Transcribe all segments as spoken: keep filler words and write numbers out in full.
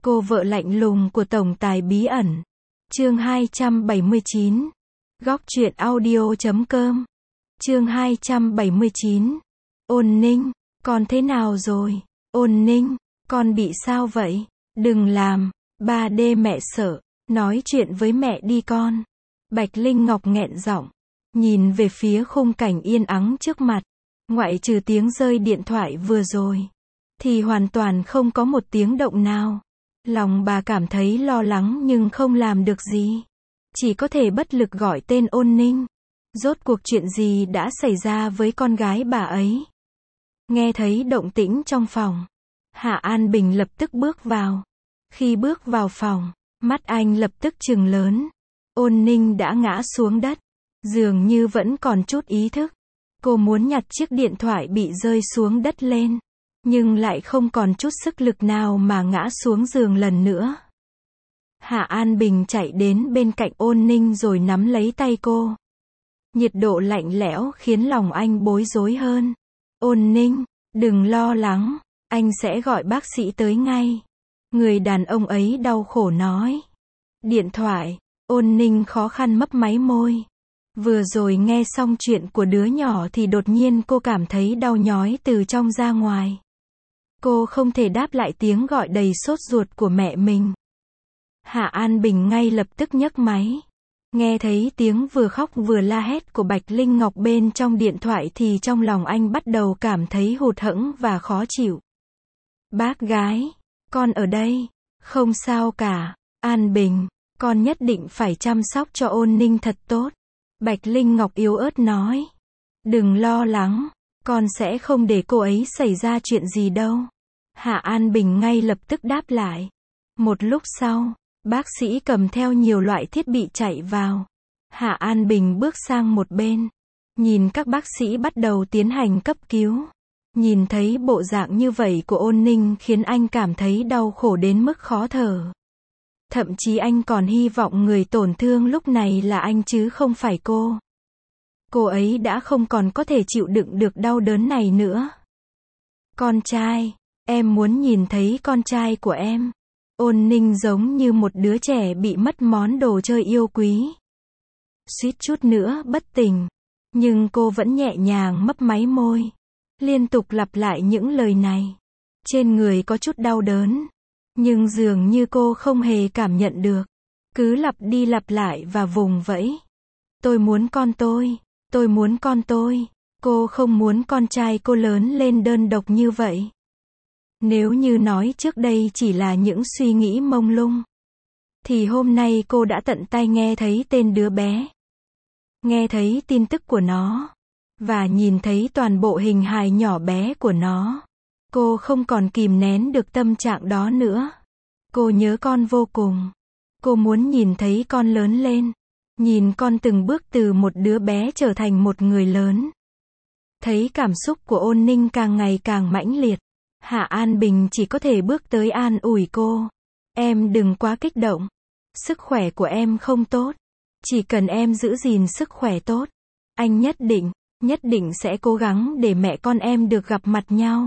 Cô vợ lạnh lùng của tổng tài bí ẩn. Chương hai trăm bảy mươi chín. Góc truyện audio chấm com. Chương hai trăm bảy mươi chín. Ôn Ninh, con thế nào rồi? Ôn Ninh, con bị sao vậy? Đừng làm, ba D mẹ sợ. Nói chuyện với mẹ đi con. Bạch Linh Ngọc nghẹn giọng, nhìn về phía khung cảnh yên ắng trước mặt. Ngoại trừ tiếng rơi điện thoại vừa rồi, thì hoàn toàn không có một tiếng động nào. Lòng bà cảm thấy lo lắng nhưng không làm được gì. Chỉ có thể bất lực gọi tên Ôn Ninh. Rốt cuộc chuyện gì đã xảy ra với con gái bà ấy? Nghe thấy động tĩnh trong phòng, Hạ An Bình lập tức bước vào. Khi bước vào phòng, mắt anh lập tức trừng lớn. Ôn Ninh đã ngã xuống đất, dường như vẫn còn chút ý thức. Cô muốn nhặt chiếc điện thoại bị rơi xuống đất lên, nhưng lại không còn chút sức lực nào mà ngã xuống giường lần nữa. Hạ An Bình chạy đến bên cạnh Ôn Ninh rồi nắm lấy tay cô. Nhiệt độ lạnh lẽo khiến lòng anh bối rối hơn. Ôn Ninh, đừng lo lắng, anh sẽ gọi bác sĩ tới ngay. Người đàn ông ấy đau khổ nói. Điện thoại, Ôn Ninh khó khăn mấp máy môi. Vừa rồi nghe xong chuyện của đứa nhỏ thì đột nhiên cô cảm thấy đau nhói từ trong ra ngoài. Cô không thể đáp lại tiếng gọi đầy sốt ruột của mẹ mình. Hạ An Bình ngay lập tức nhấc máy. Nghe thấy tiếng vừa khóc vừa la hét của Bạch Linh Ngọc bên trong điện thoại thì trong lòng anh bắt đầu cảm thấy hụt hẫng và khó chịu. Bác gái, con ở đây, không sao cả. An Bình, con nhất định phải chăm sóc cho Ôn Ninh thật tốt. Bạch Linh Ngọc yếu ớt nói. Đừng lo lắng, con sẽ không để cô ấy xảy ra chuyện gì đâu. Hạ An Bình ngay lập tức đáp lại. Một lúc sau, bác sĩ cầm theo nhiều loại thiết bị chạy vào. Hạ An Bình bước sang một bên, nhìn các bác sĩ bắt đầu tiến hành cấp cứu. Nhìn thấy bộ dạng như vậy của Ôn Ninh khiến anh cảm thấy đau khổ đến mức khó thở. Thậm chí anh còn hy vọng người tổn thương lúc này là anh chứ không phải cô. Cô ấy đã không còn có thể chịu đựng được đau đớn này nữa. Con trai, em muốn nhìn thấy con trai của em. Ôn Ninh giống như một đứa trẻ bị mất món đồ chơi yêu quý. Suýt chút nữa bất tỉnh. Nhưng cô vẫn nhẹ nhàng mấp máy môi. Liên tục lặp lại những lời này. Trên người có chút đau đớn. Nhưng dường như cô không hề cảm nhận được. Cứ lặp đi lặp lại và vùng vẫy. Tôi muốn con tôi. Tôi muốn con tôi. Cô không muốn con trai cô lớn lên đơn độc như vậy. Nếu như nói trước đây chỉ là những suy nghĩ mông lung, thì hôm nay cô đã tận tay nghe thấy tên đứa bé. Nghe thấy tin tức của nó. Và nhìn thấy toàn bộ hình hài nhỏ bé của nó. Cô không còn kìm nén được tâm trạng đó nữa. Cô nhớ con vô cùng. Cô muốn nhìn thấy con lớn lên. Nhìn con từng bước từ một đứa bé trở thành một người lớn. Thấy cảm xúc của Ôn Ninh càng ngày càng mãnh liệt. Hạ An Bình chỉ có thể bước tới an ủi cô. Em đừng quá kích động. Sức khỏe của em không tốt. Chỉ cần em giữ gìn sức khỏe tốt. Anh nhất định, nhất định sẽ cố gắng để mẹ con em được gặp mặt nhau.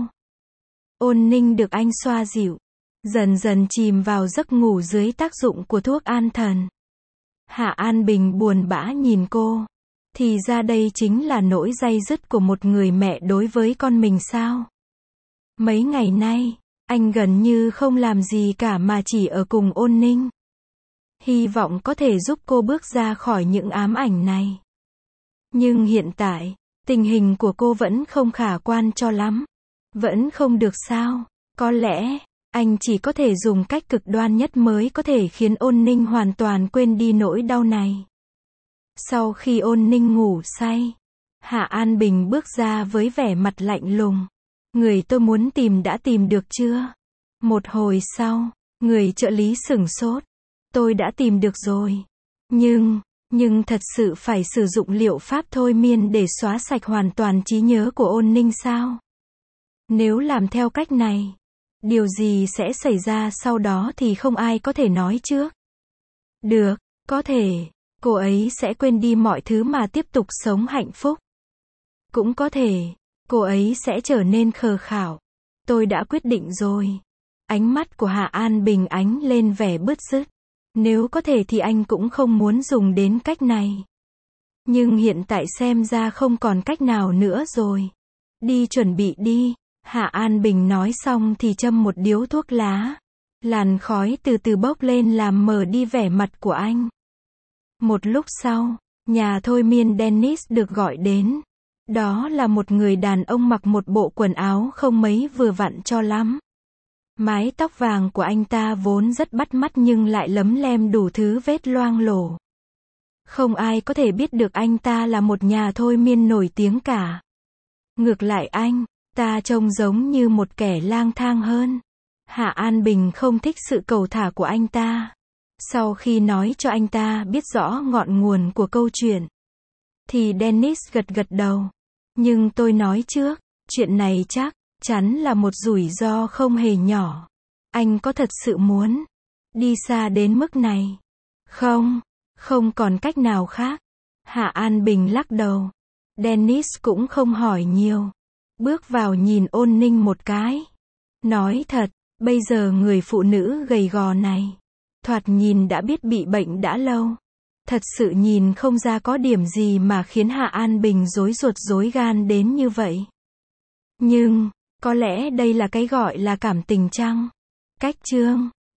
Ôn Ninh được anh xoa dịu. Dần dần chìm vào giấc ngủ dưới tác dụng của thuốc an thần. Hạ An Bình buồn bã nhìn cô. Thì ra đây chính là nỗi day dứt của một người mẹ đối với con mình sao? Mấy ngày nay, anh gần như không làm gì cả mà chỉ ở cùng Ôn Ninh. Hy vọng có thể giúp cô bước ra khỏi những ám ảnh này. Nhưng hiện tại, tình hình của cô vẫn không khả quan cho lắm. Vẫn không được sao? Có lẽ, anh chỉ có thể dùng cách cực đoan nhất mới có thể khiến Ôn Ninh hoàn toàn quên đi nỗi đau này. Sau khi Ôn Ninh ngủ say, Hạ An Bình bước ra với vẻ mặt lạnh lùng. Người tôi muốn tìm đã tìm được chưa? Một hồi sau, người trợ lý sửng sốt. Tôi đã tìm được rồi. Nhưng, nhưng thật sự phải sử dụng liệu pháp thôi miên để xóa sạch hoàn toàn trí nhớ của Ôn Ninh sao? Nếu làm theo cách này, điều gì sẽ xảy ra sau đó thì không ai có thể nói trước. Được, có thể, cô ấy sẽ quên đi mọi thứ mà tiếp tục sống hạnh phúc. Cũng có thể, cô ấy sẽ trở nên khờ khảo. Tôi đã quyết định rồi. Ánh mắt của Hạ An Bình ánh lên vẻ bứt rứt. Nếu có thể thì anh cũng không muốn dùng đến cách này. Nhưng hiện tại xem ra không còn cách nào nữa rồi. Đi chuẩn bị đi. Hạ An Bình nói xong thì châm một điếu thuốc lá. Làn khói từ từ bốc lên làm mờ đi vẻ mặt của anh. Một lúc sau, nhà thôi miên Dennis được gọi đến. Đó là một người đàn ông mặc một bộ quần áo không mấy vừa vặn cho lắm. Mái tóc vàng của anh ta vốn rất bắt mắt nhưng lại lấm lem đủ thứ vết loang lổ. Không ai có thể biết được anh ta là một nhà thôi miên nổi tiếng cả. Ngược lại anh ta trông giống như một kẻ lang thang hơn. Hạ An Bình không thích sự cầu thả của anh ta. Sau khi nói cho anh ta biết rõ ngọn nguồn của câu chuyện, thì Dennis gật gật đầu. Nhưng tôi nói trước, chuyện này chắc chắn là một rủi ro không hề nhỏ. Anh có thật sự muốn đi xa đến mức này? Không, không còn cách nào khác. Hạ An Bình lắc đầu. Dennis cũng không hỏi nhiều. Bước vào nhìn Ôn Ninh một cái. Nói thật, bây giờ người phụ nữ gầy gò này, thoạt nhìn đã biết bị bệnh đã lâu. Thật sự nhìn không ra có điểm gì mà khiến Hạ An Bình rối ruột rối gan đến như vậy. Nhưng, có lẽ đây là cái gọi là cảm tình chăng? Cách chương